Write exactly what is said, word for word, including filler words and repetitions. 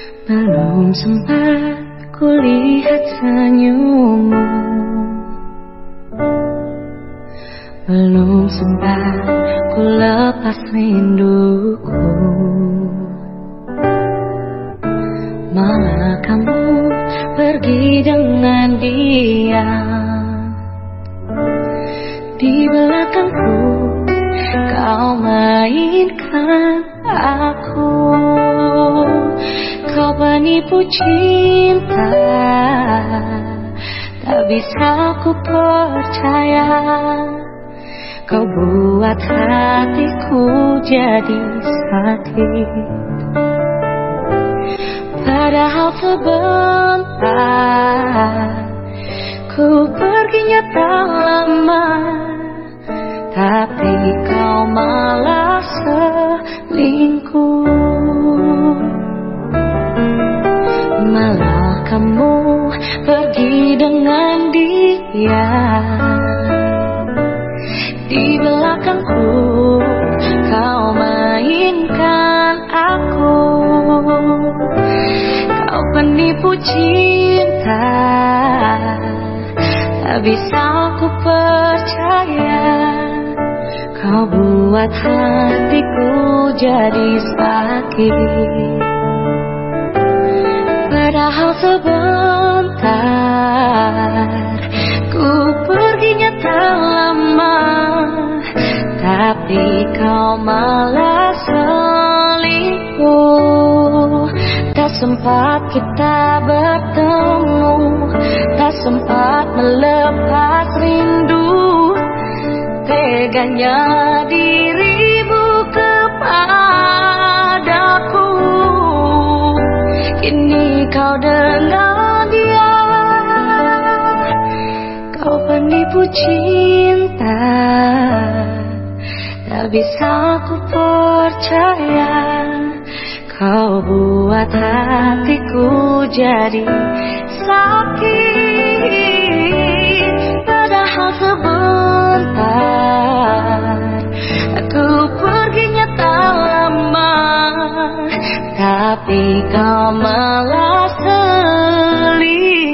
Belum sempat kulihat senyummu, belum sempat ku lepas rinduku, malah kamu pergi dengan dia. Di belakangku kau mainkan aku, kau penipu cinta, tak bisa ku percaya. Kau buat hatiku jadi sakit, padahal sebentar ku perginya tak lama, tapi kau malah selingkuh. Malah kamu pergi dengan dia. Di belakangku kau mainkan aku, kau penipu cinta, tak bisa ku percaya. Kau buat hatiku jadi sakit, padahal sebentar ku perginya tak lama, tapi kau malah selingkuh. Tak sempat kita bertemu, tak sempat melepas rindu. Teganya dirimu kepadaku, kini kau dengan dia. Kau penipu cinta, tak bisa ku percaya. Kau buat hatiku jadi sakit, padahal sebentar aku perginya tak lama, tapi kau malah selingkuh.